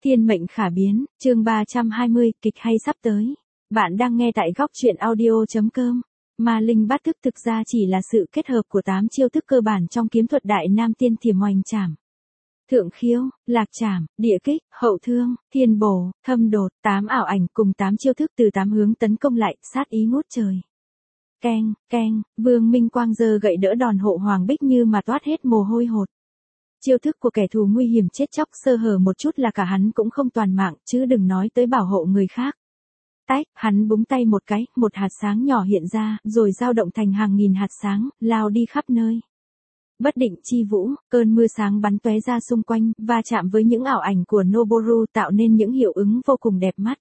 Thiên mệnh khả biến, chương 320, kịch hay sắp tới. Bạn đang nghe tại góc truyện audio.com. Ma linh bát thức thực ra chỉ là sự kết hợp của 8 chiêu thức cơ bản trong kiếm thuật Đại Nam Tiên Thiểm Oanh Trảm. Thượng khiếu, lạc trảm, địa kích, hậu thương, thiên bổ, thâm đột, 8 ảo ảnh cùng 8 chiêu thức từ 8 hướng tấn công lại, sát ý ngút trời. Keng, keng, Vương Minh Quang giơ gậy đỡ đòn hộ Hoàng Bích Như mà toát hết mồ hôi hột. Chiêu thức của kẻ thù nguy hiểm chết chóc sơ hở một chút là cả hắn cũng không toàn mạng, chứ đừng nói tới bảo hộ người khác. Tách, hắn búng tay một cái, một hạt sáng nhỏ hiện ra, rồi dao động thành hàng nghìn hạt sáng, lao đi khắp nơi. Bất định chi vũ, cơn mưa sáng bắn tóe ra xung quanh, va chạm với những ảo ảnh của Noboru tạo nên những hiệu ứng vô cùng đẹp mắt.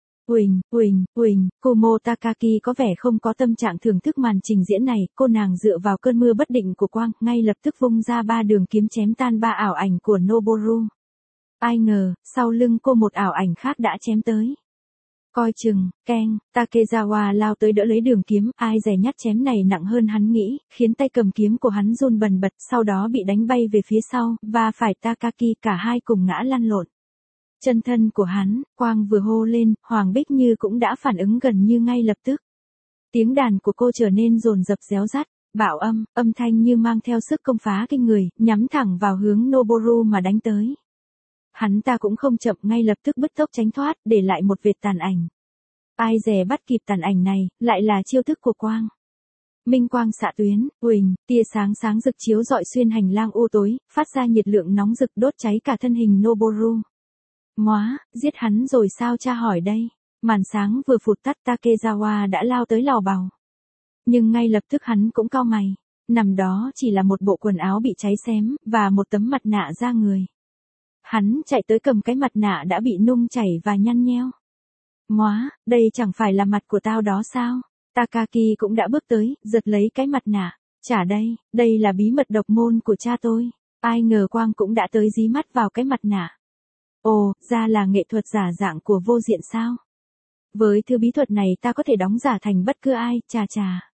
Uỳnh, Kumo Takaki có vẻ không có tâm trạng thưởng thức màn trình diễn này, cô nàng dựa vào cơn mưa bất định của quang, ngay lập tức vung ra 3 đường kiếm chém tan 3 ảo ảnh của Noboru. Ai ngờ, sau lưng cô một ảo ảnh khác đã chém tới. Coi chừng, keng, Takezawa lao tới đỡ lấy đường kiếm, ai dè nhát chém này nặng hơn hắn nghĩ, khiến tay cầm kiếm của hắn run bần bật, sau đó bị đánh bay về phía sau, và phải Takaki cả hai cùng ngã lăn lộn. Chân thân của hắn, Quang vừa hô lên, Hoàng Bích Như cũng đã phản ứng gần như ngay lập tức. Tiếng đàn của cô trở nên dồn dập réo rắt, bạo âm thanh như mang theo sức công phá kinh người, nhắm thẳng vào hướng Noboru mà đánh tới. Hắn ta cũng không chậm, ngay lập tức bứt tốc tránh thoát, để lại một vệt tàn ảnh. Ai dè bắt kịp tàn ảnh này, lại là chiêu thức của Quang. Minh quang xạ tuyến, tia sáng sáng rực chiếu rọi xuyên hành lang u tối, phát ra nhiệt lượng nóng rực đốt cháy cả thân hình Noboru. Móa, giết hắn rồi sao cha hỏi đây? Màn sáng vừa phụt tắt, Takezawa đã lao tới lò bào. Nhưng ngay lập tức hắn cũng cau mày. Nằm đó chỉ là một bộ quần áo bị cháy xém, và một tấm mặt nạ da người. Hắn chạy tới cầm cái mặt nạ đã bị nung chảy và nhăn nheo. Móa, đây chẳng phải là mặt của tao đó sao? Takaki cũng đã bước tới, giật lấy cái mặt nạ. Chả đây là bí mật độc môn của cha tôi. Ai ngờ Quang cũng đã tới dí mắt vào cái mặt nạ. Ồ, ra là nghệ thuật giả dạng của vô diện sao? Với thứ bí thuật này ta có thể đóng giả thành bất cứ ai, chà.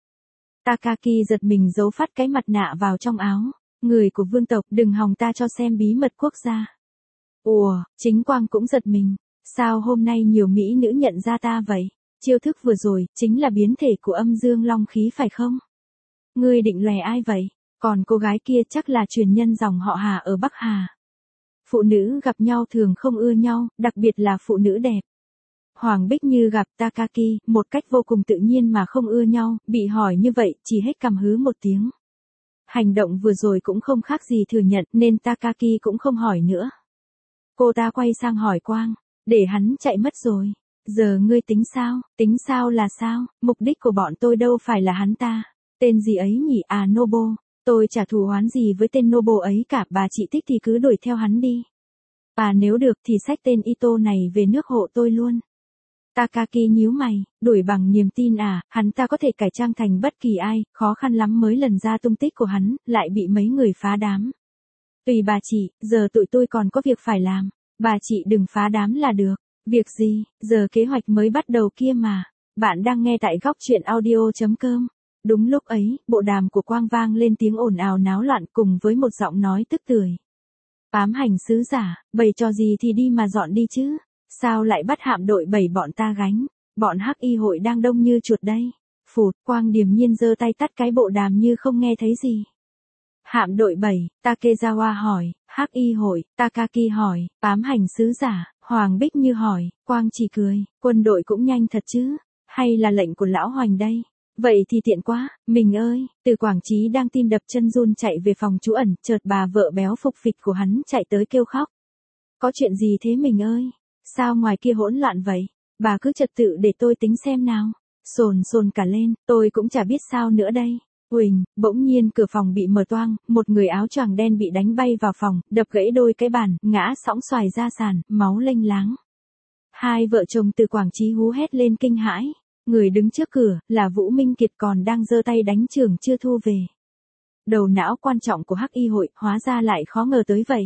Takaki giật mình giấu phát cái mặt nạ vào trong áo. Người của vương tộc, đừng hòng ta cho xem bí mật quốc gia. Ủa, chính Quang cũng giật mình. Sao hôm nay nhiều mỹ nữ nhận ra ta vậy? Chiêu thức vừa rồi, chính là biến thể của âm dương long khí phải không? Ngươi định lòe ai vậy? Còn cô gái kia chắc là truyền nhân dòng họ Hà ở Bắc Hà. Phụ nữ gặp nhau thường không ưa nhau, đặc biệt là phụ nữ đẹp. Hoàng Bích Như gặp Takaki, một cách vô cùng tự nhiên mà không ưa nhau, bị hỏi như vậy, chỉ hết cằm hứ một tiếng. Hành động vừa rồi cũng không khác gì thừa nhận, nên Takaki cũng không hỏi nữa. Cô ta quay sang hỏi Quang, để hắn chạy mất rồi. Giờ ngươi tính sao là sao, mục đích của bọn tôi đâu phải là hắn ta. Tên gì ấy nhỉ, Nobo. Tôi chả thù oán gì với tên Nobo ấy cả, bà chị thích thì cứ đuổi theo hắn đi. Nếu được thì xách tên Ito này về nước hộ tôi luôn. Takaki nhíu mày, đuổi bằng niềm tin hắn ta có thể cải trang thành bất kỳ ai, khó khăn lắm mới lần ra tung tích của hắn, lại bị mấy người phá đám. Tùy bà chị, giờ tụi tôi còn có việc phải làm. Bà chị đừng phá đám là được. Việc gì, giờ kế hoạch mới bắt đầu kia mà. Bạn đang nghe tại góc truyện audio.com. Đúng lúc ấy, bộ đàm của Quang vang lên tiếng ồn ào náo loạn cùng với một giọng nói tức tưởi. Ám hành sứ giả, bày trò gì thì đi mà dọn đi chứ. Sao lại bắt hạm đội 7 bọn ta gánh? Bọn hắc y hội đang đông như chuột đây. Phụt, Quang điềm nhiên giơ tay tắt cái bộ đàm như không nghe thấy gì. Hạm đội 7, Takezawa hỏi, hắc y hội, Takaki hỏi, ám hành sứ giả, Hoàng Bích Như hỏi, Quang chỉ cười, quân đội cũng nhanh thật chứ, hay là lệnh của lão Hoành đây? Vậy thì tiện quá, mình ơi, từ Quảng Chí đang tim đập chân run chạy về phòng trú ẩn, chợt bà vợ béo phục phịch của hắn chạy tới kêu khóc. Có chuyện gì thế mình ơi? Sao ngoài kia hỗn loạn vậy? Bà cứ trật tự để tôi tính xem nào. Sồn cả lên, tôi cũng chả biết sao nữa đây. Bỗng nhiên cửa phòng bị mở toang, một người áo choàng đen bị đánh bay vào phòng, đập gãy đôi cái bàn, ngã sõng xoài ra sàn, máu lênh láng. Hai vợ chồng từ Quảng Chí hú hét lên kinh hãi. Người đứng trước cửa, là Vũ Minh Kiệt còn đang giơ tay đánh Trường chưa thu về. Đầu não quan trọng của hắc y hội, hóa ra lại khó ngờ tới vậy.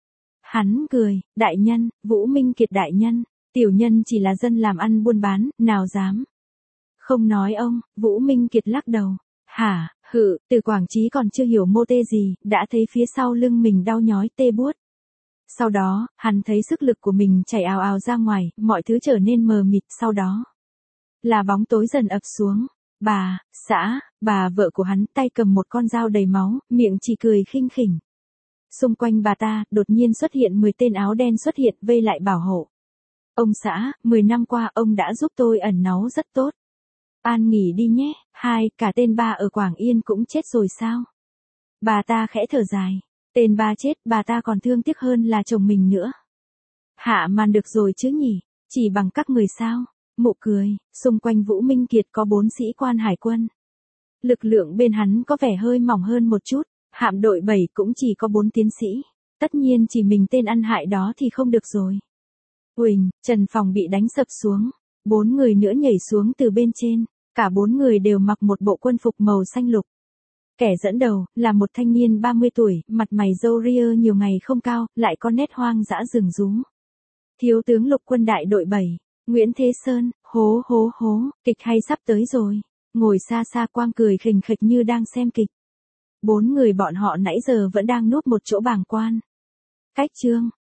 Hắn cười, đại nhân, Vũ Minh Kiệt đại nhân, tiểu nhân chỉ là dân làm ăn buôn bán, nào dám. Không nói ông, Vũ Minh Kiệt lắc đầu. Hả, từ Quảng Chí còn chưa hiểu mô tê gì, đã thấy phía sau lưng mình đau nhói tê buốt. Sau đó, hắn thấy sức lực của mình chảy ào ào ra ngoài, mọi thứ trở nên mờ mịt, sau đó là bóng tối dần ập xuống. Bà, xã, bà vợ của hắn tay cầm một con dao đầy máu, miệng chỉ cười khinh khỉnh. Xung quanh bà ta, đột nhiên xuất hiện 10 tên áo đen xuất hiện vây lại bảo hộ. Ông xã, 10 năm qua ông đã giúp tôi ẩn náu rất tốt. An nghỉ đi nhé. Cả tên ba ở Quảng Yên cũng chết rồi sao? Bà ta khẽ thở dài. Tên ba chết, bà ta còn thương tiếc hơn là chồng mình nữa. Hạ màn được rồi chứ nhỉ? Chỉ bằng các người sao? Mụ cười, xung quanh Vũ Minh Kiệt có 4 sĩ quan hải quân. Lực lượng bên hắn có vẻ hơi mỏng hơn một chút, hạm đội 7 cũng chỉ có 4 tiến sĩ. Tất nhiên chỉ mình tên ăn hại đó thì không được rồi. Huỳnh, Trần Phòng bị đánh sập xuống. 4 người nữa nhảy xuống từ bên trên. Cả 4 người đều mặc một bộ quân phục màu xanh lục. Kẻ dẫn đầu, là một thanh niên 30 tuổi, mặt mày râu ria nhiều ngày không cao, lại có nét hoang dã rừng rú. Thiếu tướng lục quân đại đội 7, Nguyễn Thế Sơn, hố, kịch hay sắp tới rồi. Ngồi xa xa Quang cười khình khịch như đang xem kịch. 4 người bọn họ nãy giờ vẫn đang núp một chỗ bàng quan. Cách chương.